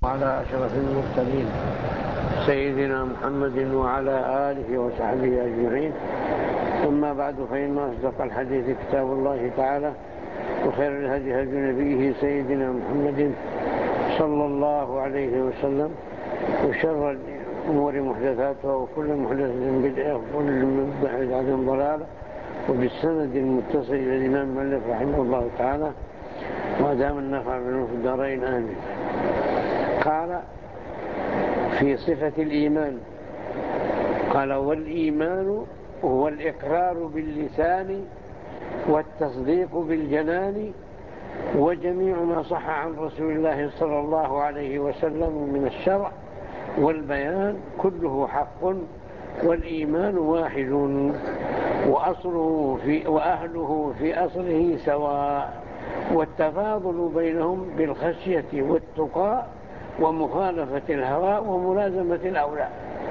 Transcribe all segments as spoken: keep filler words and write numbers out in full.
وعلى أشرف المرسلين سيدنا محمد وعلى آله وصحبه أجمعين. أما بعد، فإن أصدق الحديث كتاب الله تعالى، وخير الهدي هدي نبيه سيدنا محمد صلى الله عليه وسلم، وشر الأمور محدثاتها، وكل محدثة بدعة، وكل بدعة ضلالة. وبالسند المتصل إلى الإمام مالك رحمه الله تعالى، ودام النفع منه في الدارين آمين. قال في صفة الإيمان، قال: والإيمان هو الإقرار باللسان والتصديق بالجنان، وجميع ما صح عن رسول الله صلى الله عليه وسلم من الشرع والبيان كله حق، والإيمان واحد، وأصله في وأهله في أصله سواء، والتفاضل بينهم بالخشية والتقى ومخالفة الهوى وملازمة الأولى.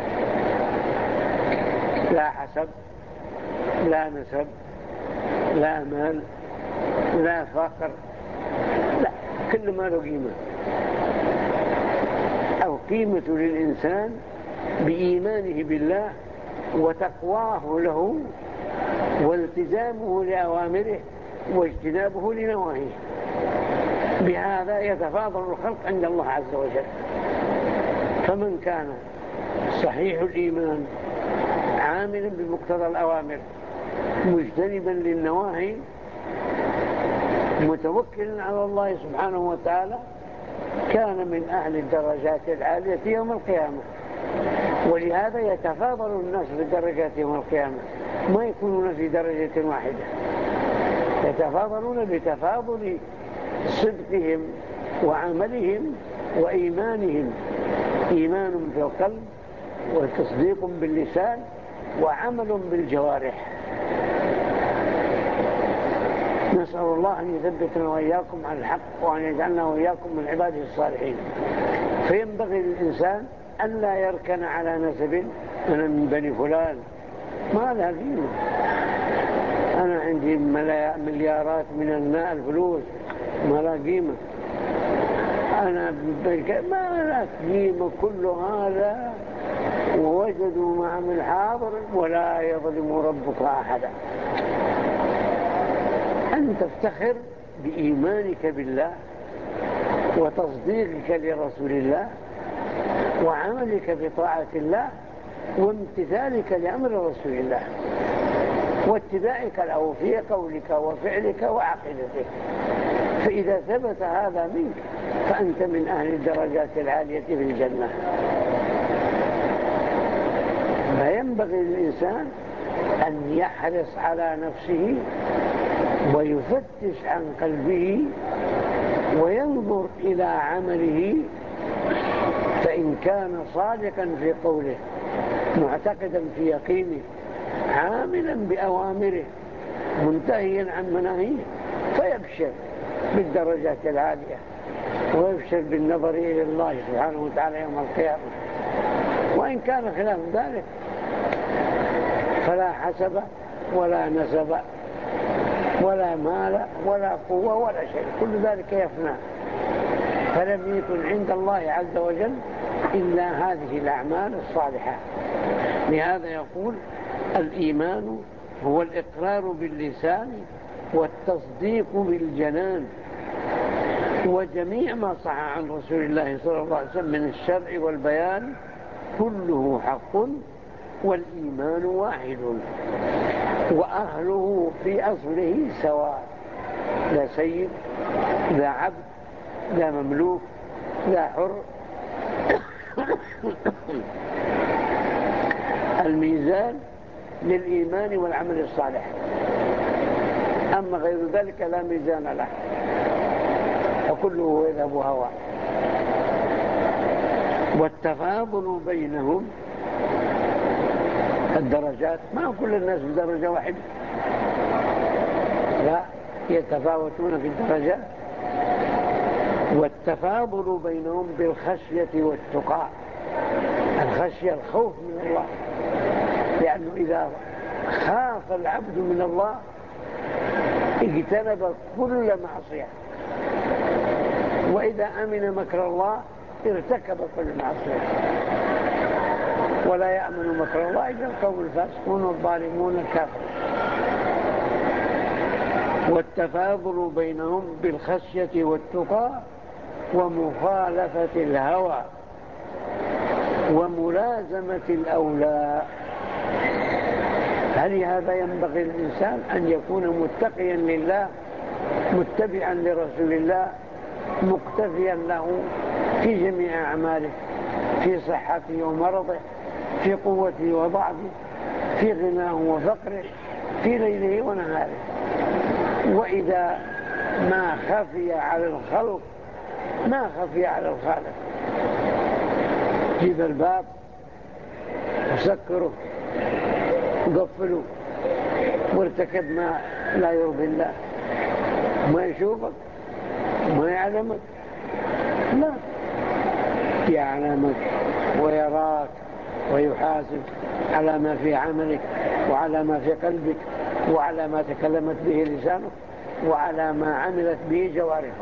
لا حسب، لا نسب، لا مال، لا فقر، لا، كل ما له قيمة. أو قيمة للإنسان بإيمانه بالله وتقواه له والتزامه لأوامره واجتنابه لنواهيه. بهذا يتفاضل الخلق عند الله عز وجل. فمن كان صحيح الإيمان عاملا بمقتضى الأوامر مجتنبا للنواهي متوكلا على الله سبحانه وتعالى، كان من أهل الدرجات العالية يوم القيامة. ولهذا يتفاضل الناس في الدرجات يوم القيامة، ما يكونون في درجة واحدة، يتفاضلون بتفاضل صدقهم وعملهم وإيمانهم. إيمان في القلب، وتصديق باللسان، وعمل بالجوارح. نسأل الله أن يثبتنا وإياكم على الحق، وأن يجعلنا وإياكم من عباده الصالحين. فينبغي للإنسان أن لا يركن على نسب: أنا من بني فلان، ما لها قيمة. أنا عندي مليارات من الماء الفلوس، ما لها قيمة. أنا ما لها قيمة. كل هذا ووجدوا مع من حاضر ولا يظلم ربك أحدا. أن تفتخر بإيمانك بالله وتصديقك لرسول الله وعملك بطاعة الله وامتثالك لأمر رسول الله واتباعك له في قولك وفعلك وعقيدتك. فإذا ثبت هذا منك فأنت من أهل الدرجات العالية في الجنة. فينبغي للإنسان أن يحرص على نفسه ويفتش عن قلبه وينظر إلى عمله، فإن كان صادقا في قوله معتقدا في يقينه عاملا بأوامره منتهيا عن مناهيه فيبشر بالدرجات العالية ويبشر بالنظر إلى الله سبحانه وتعالى يوم القيامة. وإن كان خلاف ذلك فلا حسب ولا نسب ولا مال ولا قوة ولا شيء، كل ذلك يفنى. فلم يكن عند الله عز وجل إلا هذه الأعمال الصالحة. لهذا يقول: الإيمان هو الإقرار باللسان والتصديق بالجنان، وجميع ما صح عن رسول الله صلى الله عليه وسلم من الشرع والبيان كله حق، والإيمان واحد، وأهله في أصله سواء، لا سيد، لا عبد، لا مملوك، لا حر. الميزان للإيمان والعمل الصالح، أما غير ذلك لا ميزان له، فكله يذهب هوى. والتفاضل بينهم الدرجات، ما كل الناس بدرجة واحدة، لا، يتفاوتون في الدرجات. والتفاضل بينهم بالخشية والتقى. الخشية الخوف من الله، لأنه إذا خاف العبد من الله اجتنب كل معصية، وإذا أمن مكر الله ارتكب كل معصية. ولا يأمن مكر الله إلا القوم الفاسقون والظالمون الكافرون. والتفاضل بينهم بالخشية والتقى ومخالفة الهوى وملازمة الأولى. هل هذا ينبغي الإنسان أن يكون متقيا لله متبعا لرسول الله مقتفيا له في جميع أعماله، في صحته ومرضه، في قوته وضعفه، في غناه وفقره، في ليله ونهاره. وإذا ما خفي على الخلق ما خفي على الخالق. جيب الباب وسكره وقفله وارتكب ما لا يرضي الله، ما يشوفك ما يعلمك، لا يعلمك ويراك ويحاسب على ما في عملك وعلى ما في قلبك وعلى ما تكلمت به لسانك وعلى ما عملت به جوارحك.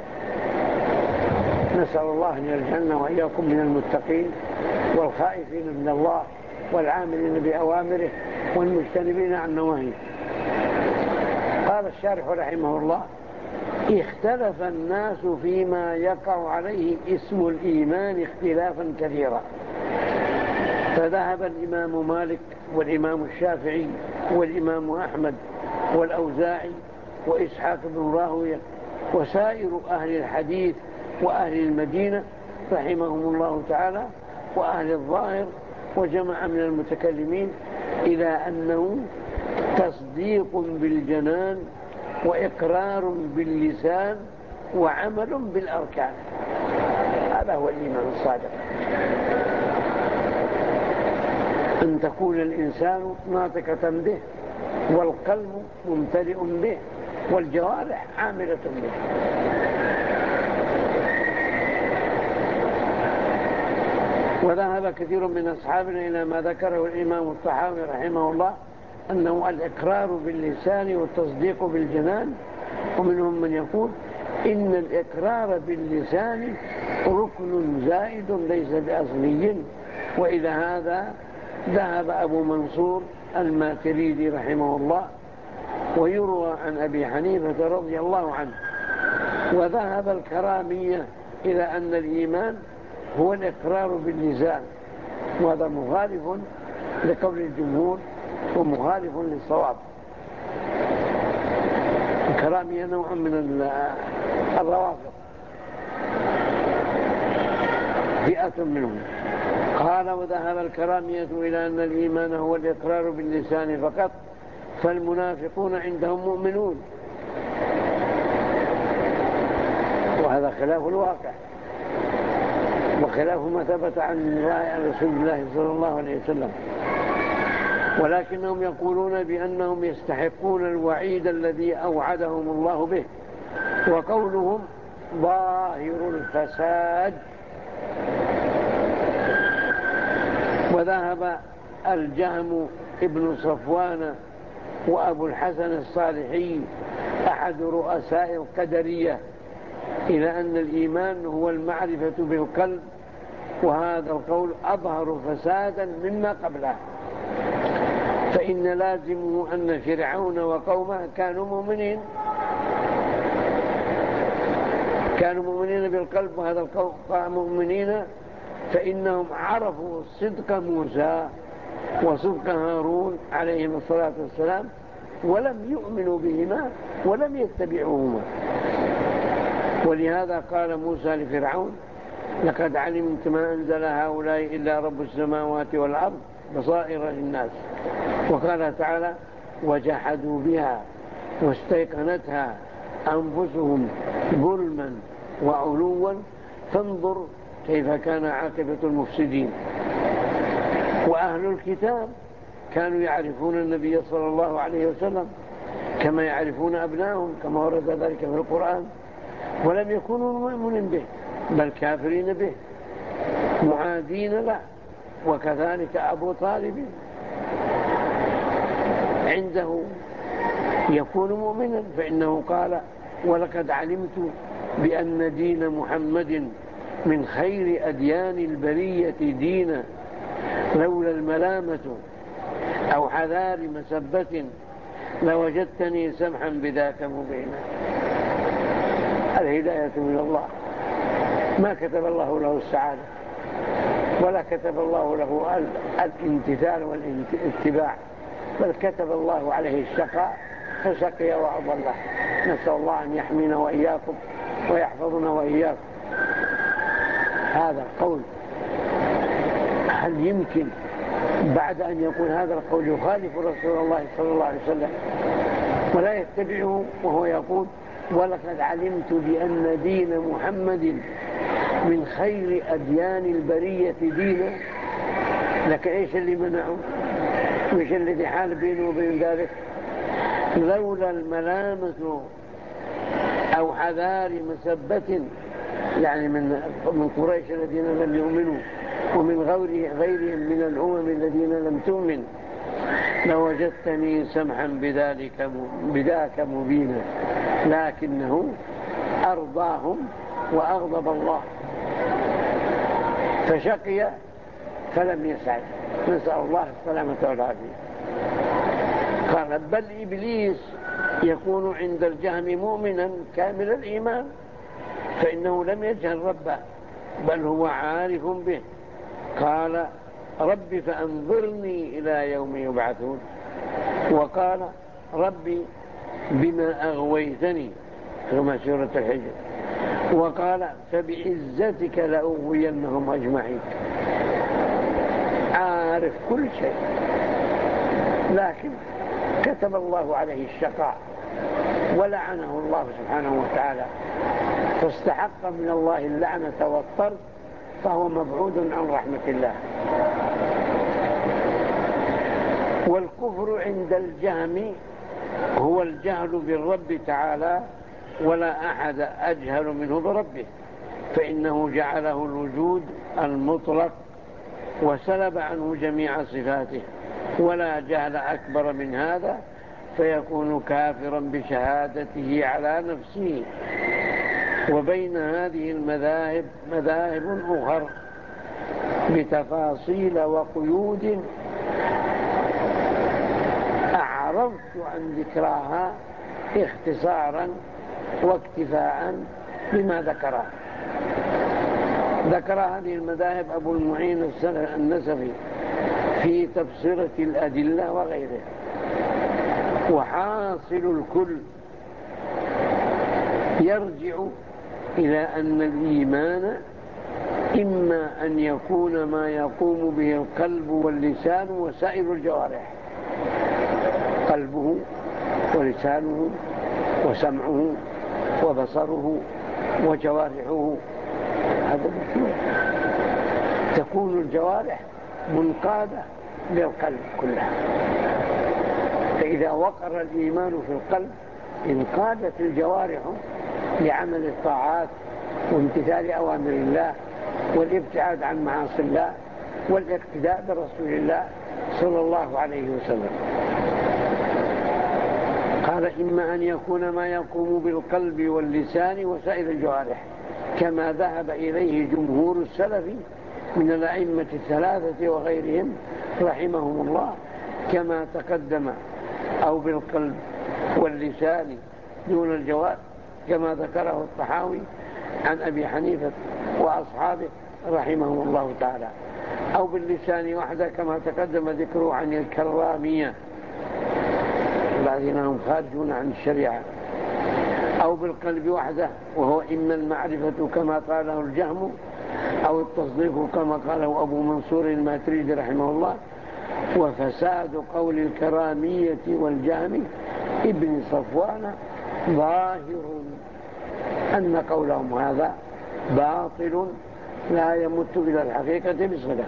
نسأل الله أن يجعلنا وإياكم من المتقين والخائفين من الله والعاملين بأوامره والمجتنبين عن نواهيه. قال الشارح رحمه الله: اختلف الناس فيما يقع عليه اسم الإيمان اختلافا كثيرا، فذهب الإمام مالك والإمام الشافعي والإمام أحمد والأوزاعي وإسحاق بن راهويه وسائر أهل الحديث وأهل المدينة رحمهم الله تعالى وأهل الظاهر وجمع من المتكلمين إلى أنه تصديق بالجنان وإقرار باللسان وعمل بالأركان. هذا هو الإيمان الصادق، أن تكون الإنسان ناطقة به والقلب ممتلئ به والجوارح عاملة به. وذهب كثير من أصحابنا إلى ما ذكره الإمام الطحاوي رحمه الله أنه الإقرار باللسان والتصديق بالجنان. ومنهم من يقول إن الإقرار باللسان ركن زائد ليس بأصلي. وإلى هذا ذهب أبو منصور الماتريدي رحمه الله، ويروى عن أبي حنيفة رضي الله عنه. وذهب الكرامية إلى أن الإيمان هو الإقرار باللسان، وهذا مخالف لقول الجمهور ومخالف للصواب. الكرامية نوع من الروافض، فئة منهم. قال: وذهب الكرامية إلى أن الإيمان هو الإقرار باللسان فقط، فالمنافقون عندهم مؤمنون. وهذا خلاف الواقع وخلاف ما ثبت عن رسول الله صلى الله عليه وسلم. ولكنهم يقولون بأنهم يستحقون الوعيد الذي أوعدهم الله به، وقولهم ظاهر الفساد. وذهب الجهم ابن صفوان وأبو الحسن الصالحي أحد رؤساء القدرية إلى أن الإيمان هو المعرفة بالقلب، وهذا القول أظهر فسادا مما قبله، فإن لازمه أن فرعون وقومه كانوا مؤمنين كانوا مؤمنين بالقلب، وهذا القوم مؤمنين فإنهم عرفوا صدق موسى وصدق هارون عليهم الصلاة والسلام، ولم يؤمنوا بهما ولم يتبعوهما. ولهذا قال موسى لفرعون: لقد علمت ما أنزل هؤلاء إلا رب السماوات والأرض بصائر للناس. وقال تعالى: وجحدوا بها واستيقنتها أنفسهم ظلما وعلوا فانظر كيف كان عاقبة المفسدين. وأهل الكتاب كانوا يعرفون النبي صلى الله عليه وسلم كما يعرفون أبنائهم، كما ورد ذلك في القرآن، ولم يكونوا مؤمنين به بل كافرين به معادين له. وكذلك أبو طالب عنده يكون مؤمنا، فإنه قال: ولقد علمت بأن دين محمد من خير أديان البرية دينا لولا الملامة أو حذار مسبة لوجدتني سمحا بذاك مبينا. الهداية من الله، ما كتب الله له السعادة ولا كتب الله له الامتثال والاتباع، بل كتب الله عليه الشقاء فشقي وأضله. نسأل الله أن يحمينا وإياكم ويحفظنا وإياكم. هذا القول، هل يمكن بعد أن يكون هذا القول يخالف رسول الله صلى الله عليه وسلم ولا يتبعه وهو يقول ولقد علمت بأن دين محمد من خير أديان البرية دينا؟ لك إيش اللي منعه؟ وإيش الذي حال بينه وبين ذلك؟ لولا الملامة أو حذار مسبة، يعني من من قريش الذين لم يؤمنوا ومن غيرهم من الأمم الذين لم تؤمن لوجدتني سمحا بذلك بذاك مبينا. لكنه أرضاهم وأغضب الله فشقي فلم يسعد، نسأل الله السلامة والعافية. قال بل إبليس يكون عند الجهم مؤمنا كامل الإيمان فإنه لم يجهل ربه بل هو عارف به. قال ربي فأنظرني إلى يوم يبعثون، وقال ربي بما أغويتني كما سورة الحجر، وقال فبعزتك لأغوينهم أجمعين. عارف كل شيء، لكن كتب الله عليه الشقاء ولعنه الله سبحانه وتعالى فاستحق من الله اللعنة والطرد، فهو مبعود عن رحمة الله. والكفر عند الجهم هو الجهل بالرب تعالى، ولا أحد أجهل منه بربه، فإنه جعله الوجود المطلق وسلب عنه جميع صفاته، ولا جهل أكبر من هذا، فيكون كافرا بشهادته على نفسه. وبين هذه المذاهب مذاهب أخر بتفاصيل وقيود أعرضت عن ذكراها اختصارا واكتفاء بما ذكره. ذكر هذه المذاهب أبو المعين النسفي في تبصرة الأدلة وغيره. وحاصل الكل يرجع إلى أن الإيمان إما أن يكون ما يقوم به القلب واللسان وسائر الجوارح، قلبه ولسانه وسمعه وبصره وجوارحه، هذا بكثير. تكون الجوارح منقادة للقلب كلها، فإذا وقر الإيمان في القلب انقادت الجوارح لعمل الطاعات وامتثال أوامر الله والابتعاد عن معاصي الله والاقتداء برسول الله صلى الله عليه وسلم. قال إما أن يكون ما يقوم بالقلب واللسان وسائر الجوارح كما ذهب إليه جمهور السلف من الأئمة الثلاثة وغيرهم رحمهم الله كما تقدم، أو بالقلب واللسان دون الجوارح كما ذكره الطحاوي عن أبي حنيفة وأصحابه رحمهم الله تعالى، أو باللسان وحده كما تقدم ذكره عن الكرامية الذين هم خارجون عن الشريعة، أو بالقلب وحده وهو إما المعرفة كما قاله الجهم أو التصديق كما قاله أبو منصور الماتريدي رحمه الله. وفساد قول الكرامية والجهم ابن صفوان ظاهر أن قولهم هذا باطل لا يمت إلى الحقيقة بصلة.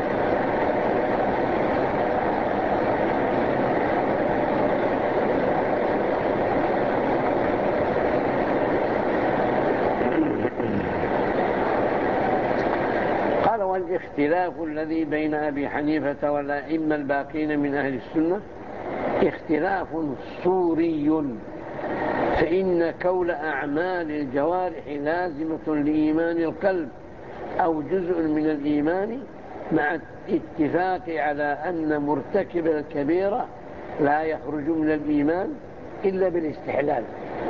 قال والاختلاف الذي بين أبي حنيفة والأئمة الباقين من أهل السنة اختلاف صوري، فإن كون أعمال الجوارح لازمة لإيمان القلب أو جزء من الإيمان مع الاتفاق على أن مرتكب الكبيرة لا يخرج من الإيمان إلا بالاستحلال.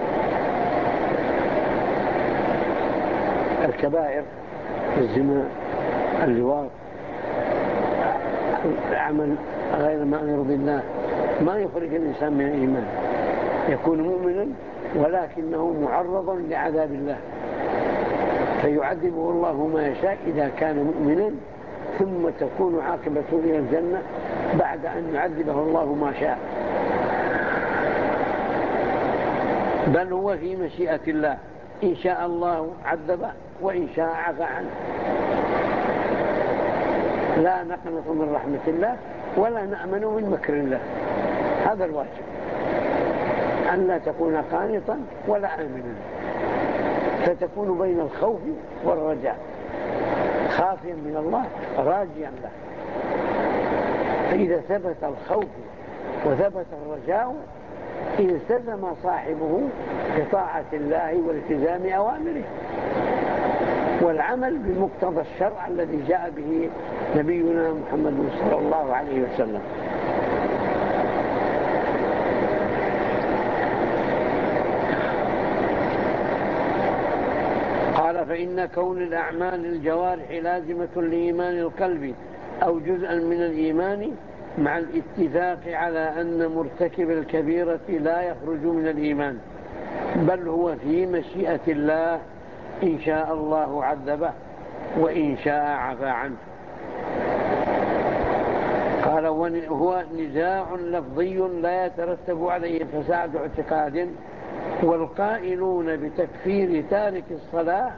الكبائر، الزنا، اللواط، العمل غير ما يرضي الله ما يخرج الإنسان من الإيمان، يكون مؤمنا ولكنه معرض لعذاب الله، فيعذبه الله ما يشاء إذا كان مؤمنا، ثم تكون عاقبته إلى الجنة بعد أن يعذبه الله ما شاء. بل هو في مشيئة الله، إن شاء الله عذبه وإن شاء عفى عنه. لا نقنط من رحمة الله ولا نأمن من مكر الله. هذا الواجب، أن لا تكون قانطا ولا آمنا، فتكون بين الخوف والرجاء، خافيا من الله راجيا له. فإذا ثبت الخوف وثبت الرجاء التزم صاحبه بطاعة الله والتزام أوامره والعمل بمقتضى الشرع الذي جاء به نبينا محمد صلى الله عليه وسلم. قال: فإن كون الأعمال الجوارح لازمة لإيمان القلب أو جزءا من الإيمان مع الاتفاق على أن مرتكب الكبيرة لا يخرج من الإيمان، بل هو في مشيئة الله، إن شاء الله عذبه وإن شاء عفى عنه. قال: هو نزاع لفظي لا يترتب عليه فساد اعتقاد، والقائلون بتكفير تارك الصلاة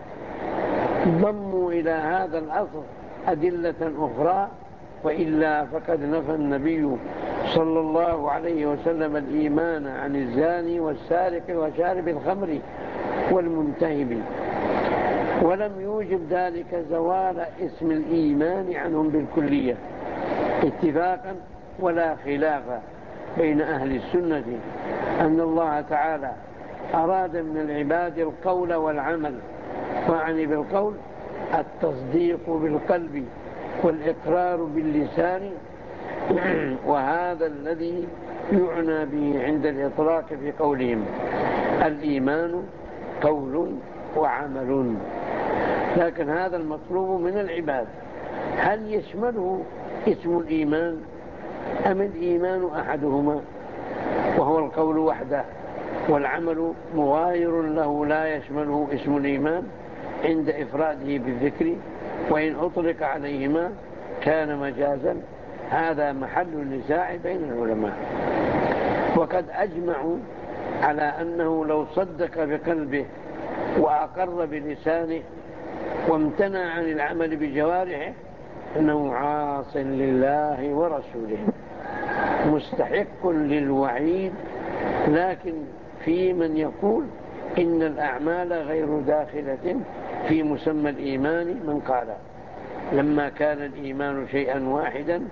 ضموا إلى هذا الأصل أدلة أخرى، وإلا فقد نفى النبي صلى الله عليه وسلم الإيمان عن الزاني والسارق وشارب الخمر والمنتهب، ولم يوجب ذلك زوال اسم الإيمان عنهم بالكلية اتفاقا ولا خلافا بين أهل السنة أن الله تعالى أراد من العباد القول والعمل، وعني بالقول التصديق بالقلب والإقرار باللسان، وهذا الذي يعنى به عند الإطلاق في قولهم الإيمان قول وعمل. لكن هذا المطلوب من العباد، هل يشمله اسم الإيمان أم الإيمان أحدهما وهو القول وحده، والعمل مغاير له لا يشمله اسم الإيمان عند إفراده بالذكر، وإن أطلق عليهما كان مجازا؟ هذا محل النزاع بين العلماء. وقد أجمعوا على أنه لو صدق بقلبه وأقر بلسانه وامتنع عن العمل بجوارحه أنه عاص لله ورسوله مستحق للوعيد. لكن في من يقول إن الأعمال غير داخلة في مسمى الإيمان، من قال لما كان الإيمان شيئا واحدا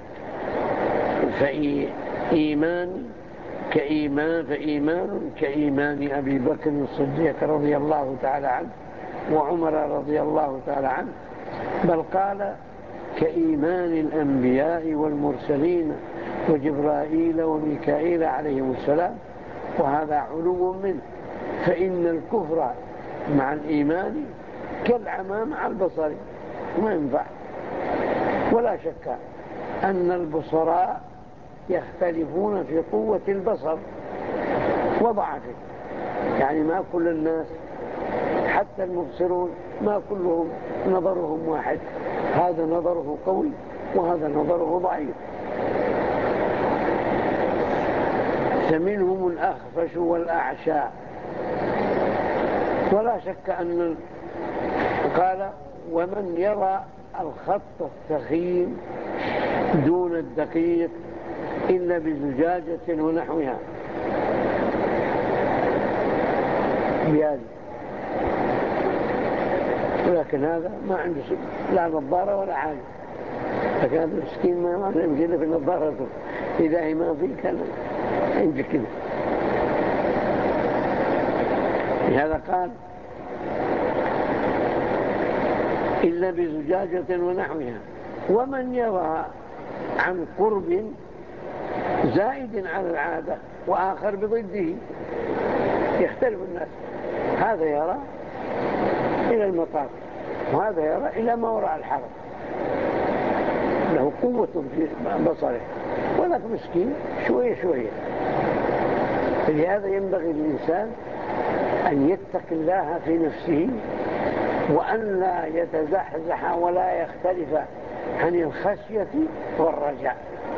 فإيمان كإيمان فإيمان كإيمان أبي بكر الصديق رضي الله تعالى عنه وعمر رضي الله تعالى عنه، بل قال كإيمان الأنبياء والمرسلين وجبرائيل وميكائيل عليهم السلام، وهذا علو منه. فإن الكفر مع الإيمان كالعمى مع البصر، ما ينفع. ولا شك أن البصراء يختلفون في قوة البصر وضعفه، يعني ما كل الناس حتى المبصرون ما كلهم نظرهم واحد، هذا نظره قوي وهذا نظره ضعيف. فمنهم الأخفش والأعشى. ولا شك أن قال ومن يرى الخط الثخين دون الدقيق إلا بزجاجة ونحوها بهذه، ولكن هذا ما عنده لا نظارة ولا حاجة، لكن هذا المسكين ما يمكن في نظارته، إذا هي ما فيه كان يمكن كده. لهذا قال إلا بزجاجة ونحوها. ومن يرى عن قرب زائد على العادة وآخر بضده، يختلف الناس، هذا يرى إلى المطاف وهذا يرى إلى ما وراء الحرم، له قوة في بصره، ولك مسكين شوية شوية. فلهذا ينبغي للإنسان أن يتقي الله في نفسه، وأن لا يتزحزح ولا يختلف عن الخشية والرجاء.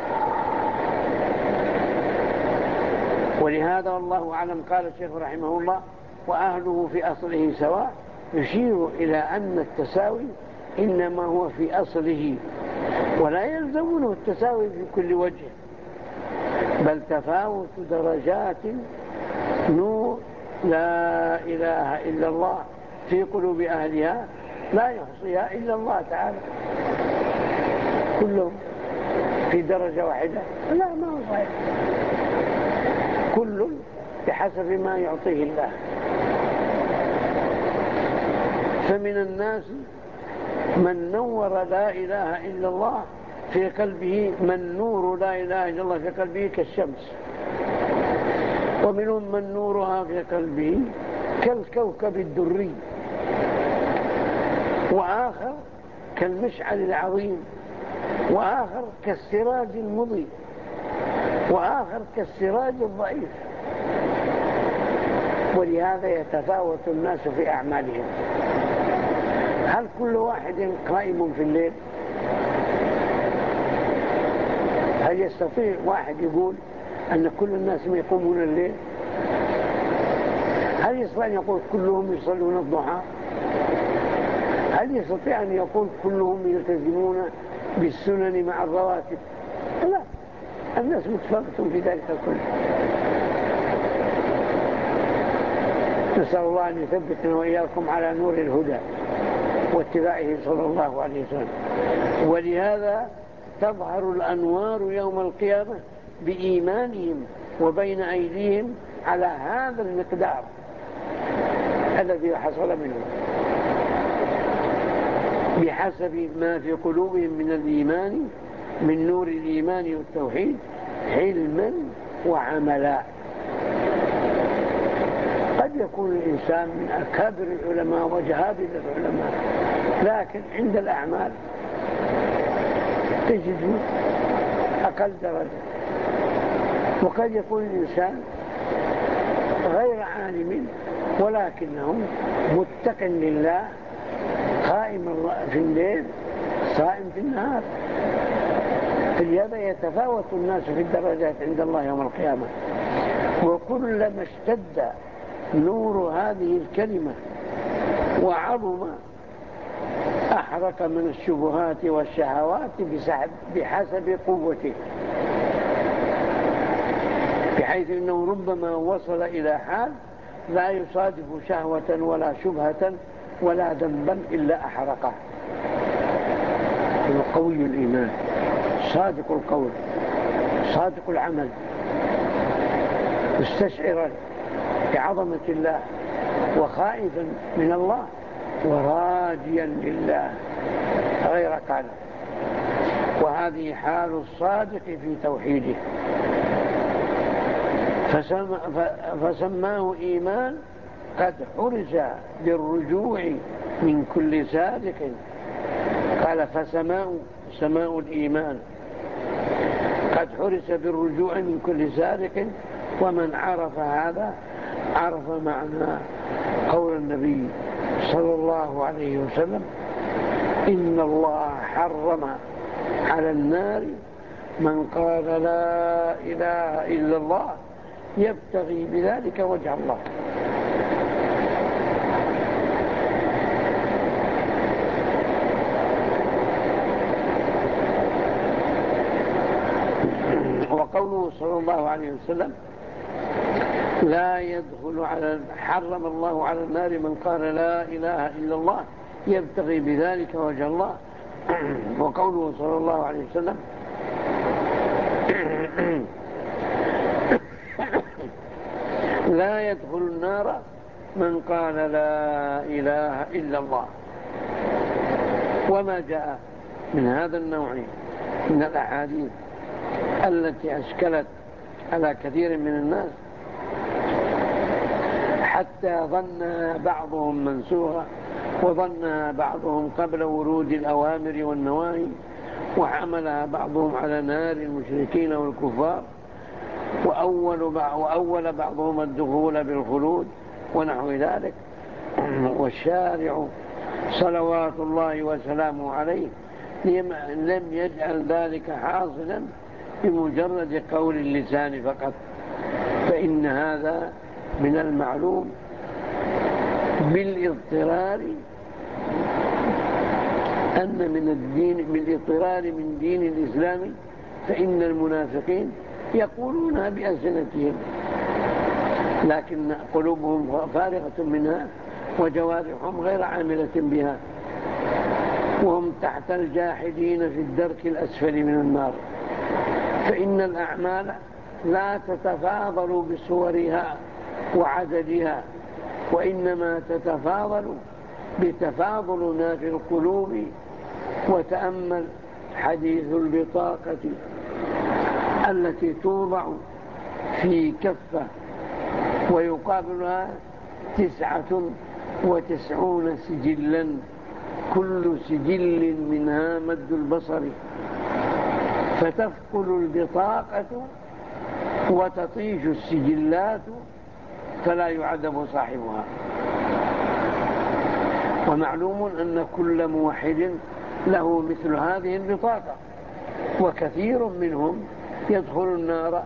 ولهذا والله أعلم قال الشيخ رحمه الله: وأهله في أصله سواء، يشير إلى أن التساوي إنما هو في أصله، ولا يلزمه التساوي في كل وجه، بل تفاوت درجات نور لا إله إلا الله في قلوب أهلها لا يحصيها إلا الله تعالى. كلهم في درجة واحدة؟ لا، ما هو صحيح، كل بحسب ما يعطيه الله. فمن الناس من نور لا إله إلا الله في قلبه، من نور لا إله إلا الله في قلبه كالشمس، ومنهم من نورها في قلبه كالكوكب الدري، وآخر كالمشعل العظيم، وآخر كالسراج المضيء، وآخر كالسراج الضعيف. ولهذا يتفاوت الناس في أعمالهم. هل كل واحد قائم في الليل؟ هل يستطيع واحد يقول أن كل الناس يقومون الليل؟ هل يستطيع أن يقول كلهم يصلون الضحى؟ هل يستطيع أن يقول كلهم يلتزمون بالسنن مع الرواتب؟ لا، الناس متفاوتون في ذلك كله. نسأل الله أن يثبتنا وإياكم على نور الهدى واتباعه صلى الله عليه وسلم. ولهذا تظهر الأنوار يوم القيامة بإيمانهم وبين أيديهم على هذا المقدار الذي حصل منه، بحسب ما في قلوبهم من الإيمان، من نور الإيمان والتوحيد، علما وعملا. قد يكون الإنسان من أكابر العلماء وجهابذ العلماء، لكن عند الأعمال تجد أقل درجة. وقد يكون الإنسان غير عالم ولكنه متق لله، قائم في الليل صائم في النهار. فلهذا يتفاوت الناس في الدرجات عند الله يوم القيامة. وكلما اشتد نور هذه الكلمة وعظم أحرق من الشبهات والشهوات بحسب قوته، بحيث أنه ربما وصل إلى حال لا يصادف شهوة ولا شبهة ولا ذنبا إلا أحرقه. هو قوي الإيمان، صادق القول، صادق العمل، مستشعرا بعظمة الله وخائفا من الله وراجيا لله غير قال. وهذه حال الصادق في توحيده، فسم فسماه إيمان قد حرز بالرجوع من كل سادق. قال فسماء سماء الإيمان قد حرز بالرجوع من كل سادق. ومن عرف هذا عرف معنى قول النبي صلى الله عليه وسلم: إن الله حرم على النار من قال لا إله إلا الله يبتغي بذلك وجه الله. وقوله صلى الله عليه وسلم: لا يدخل على حرم الله على النار من قال لا إله إلا الله يبتغي بذلك وجه الله. وقوله صلى الله عليه وسلم: لا يدخل النار من قال لا إله إلا الله. وما جاء من هذا النوع من الأحاديث التي أشكلت على كثير من الناس حتى ظن بعضهم منسوخة، وظن بعضهم قبل ورود الأوامر والنواهي، وحملها بعضهم على نار المشركين والكفار، وأول, وأول بعضهم الدخول بالخلود ونحو ذلك. والشارع صلوات الله وسلامه عليه لم يجعل ذلك حاصلا بمجرد قول اللسان فقط، فإن هذا من المعلوم بالاضطرار أن من الدين بالاضطرار من دين الإسلام، فإن المنافقين يقولونها بألسنتهم لكن قلوبهم فارغة منها وجوارحهم غير عاملة بها، وهم تحت الجاحدين في الدرك الأسفل من النار. فإن الأعمال لا تتفاضل بصورها وعددها، وإنما تتفاضل بتفاضل ما في القلوب. وتأمل حديث البطاقة التي توضع في كفة ويقابلها تسعة وتسعون سجلا، كل سجل منها مد البصر، فتثقل البطاقة وتطيش السجلات فلا يعذب صاحبها. ومعلوم أن كل موحد له مثل هذه البطاقة، وكثير منهم يدخل النار.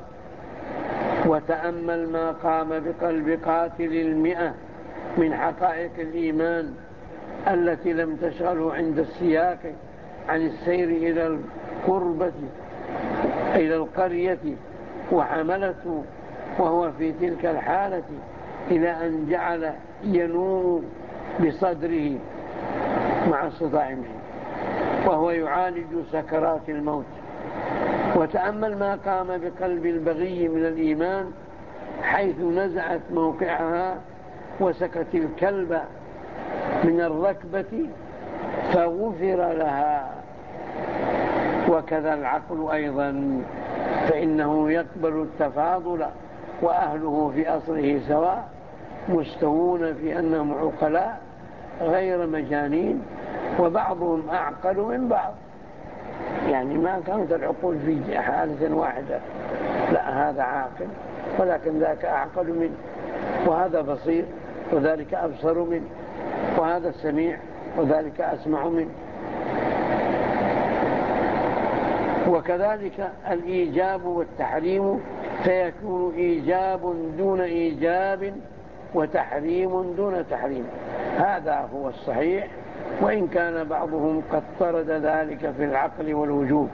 وتأمل ما قام بقلب قاتل المئة من حقائق الإيمان التي لم تشغله عند السياق عن السير إلى القربة إلى القرية، وحملته وهو في تلك الحالة إلى أن جعل ينوم بصدره مع صداع منه وهو يعالج سكرات الموت. وتأمل ما قام بقلب البغي من الإيمان حيث نزعت موقعها وسكت الكلب من الركبة فغفر لها. وكذا العقل أيضا، فإنه يقبل التفاضل، وأهله في أصله سواء، مستوون في أنهم عقلاء غير مجانين، وبعضهم أعقل من بعض، يعني ما كانت العقول في حالة واحدة، لا هذا عاقل ولكن ذاك أعقل منه، وهذا بصير وذلك أبصر منه، وهذا سميع وذلك أسمع منه. وكذلك الإيجاب والتحريم، فيكون إيجاب دون إيجاب وتحريم دون تحريم، هذا هو الصحيح، وإن كان بعضهم قد طرد ذلك في العقل والوجوب.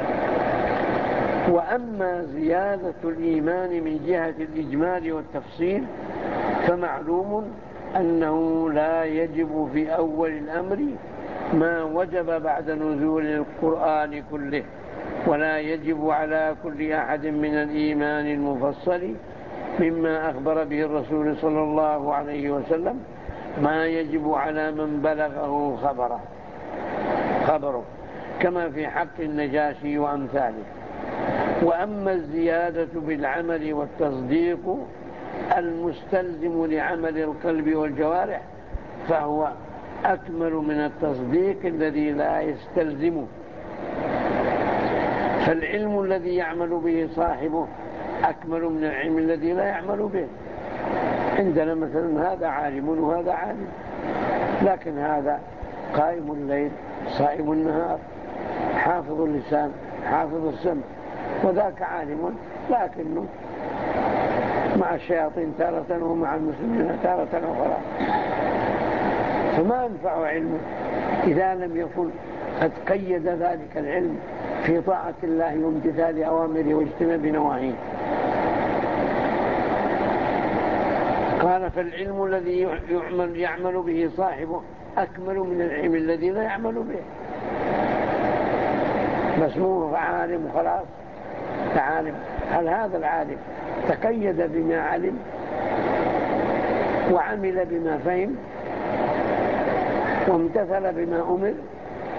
وأما زيادة الإيمان من جهة الإجمال والتفصيل فمعلوم أنه لا يجب في أول الأمر ما وجب بعد نزول القرآن كله، ولا يجب على كل أحد من الإيمان المفصل مما أخبر به الرسول صلى الله عليه وسلم ما يجب على من بلغه خبره خبره كما في حق النجاشي وأمثاله. وأما الزيادة بالعمل والتصديق المستلزم لعمل القلب والجوارح فهو أكمل من التصديق الذي لا يستلزمه. فالعلم الذي يعمل به صاحبه أكمل من العلم الذي لا يعمل به. عندنا مثلا هذا عالم وهذا عالم، لكن هذا قائم الليل صائم النهار حافظ اللسان حافظ السمع، وذاك عالم لكنه مع الشياطين تارة ومع المسلمين تارة أخرى، فما ينفع علمه إذا لم يكن قد قيد ذلك العلم في طاعة الله وامتثال أوامره واجتناب نواهيه. قال فالعلم الذي يعمل, يعمل به صاحبه أكمل من العلم الذي لا يعمل به. بس مو عالم وخلاص عالم، هل هذا العالم تقيد بما علم وعمل بما فهم وامتثل بما أمر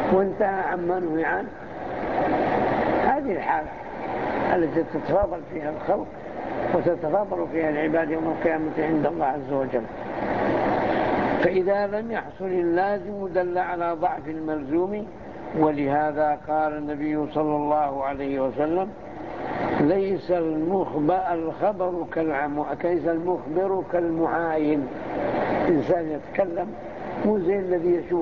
وانتهى عما نهي عنه. هذه الحالة التي تتفاضل فيها الخلق وتتفاضل فيها العباد يوم القيامة عند الله عز وجل. فإذا لم يحصل اللازم دل على ضعف الملزوم، ولهذا قال النبي صلى الله عليه وسلم: ليس المخبر الخبر كالعم ليس المخبر كالمعاين. إنسان يتكلم مو زي الذي يشوف.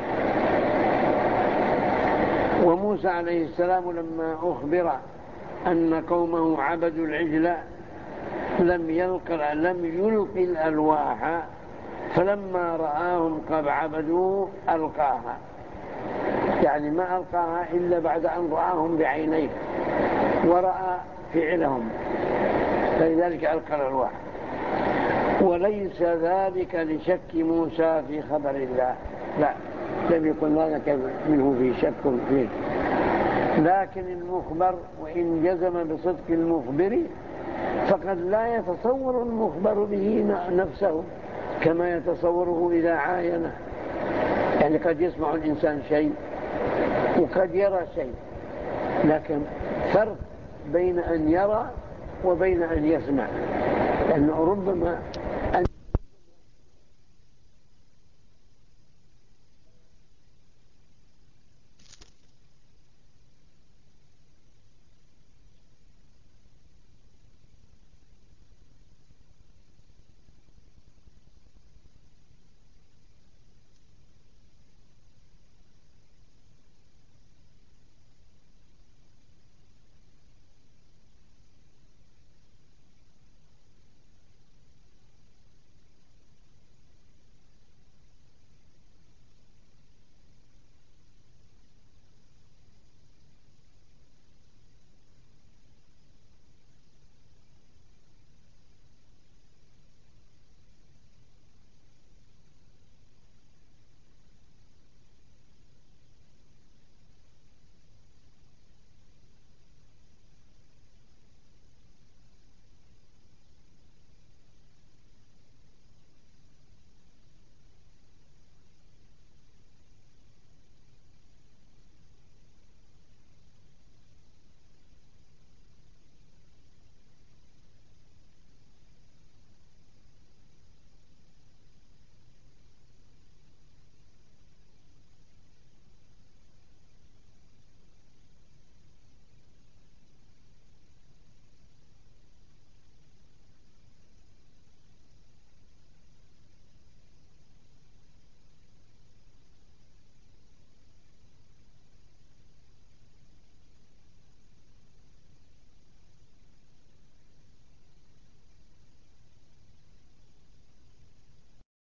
وموسى عليه السلام لما أخبر أن قومه عبدوا العجل لم يلقى لم يلقي الألواح، فلما رآهم قد عبدوه ألقاها، يعني ما ألقاها إلا بعد أن رآهم بعينيه ورأى فعلهم، فلذلك ألقى الألواح. وليس ذلك لشك موسى في خبر الله، لا، لم يكن ذلك منه في شك فيه. لكن المخبر وإن جزم بصدق المخبر فقد لا يتصور المخبر به نفسه كما يتصوره إذا عاينه. يعني قد يسمع الإنسان شيء وقد يرى شيء، لكن فرق بين أن يرى وبين أن يسمع، لأنه ربما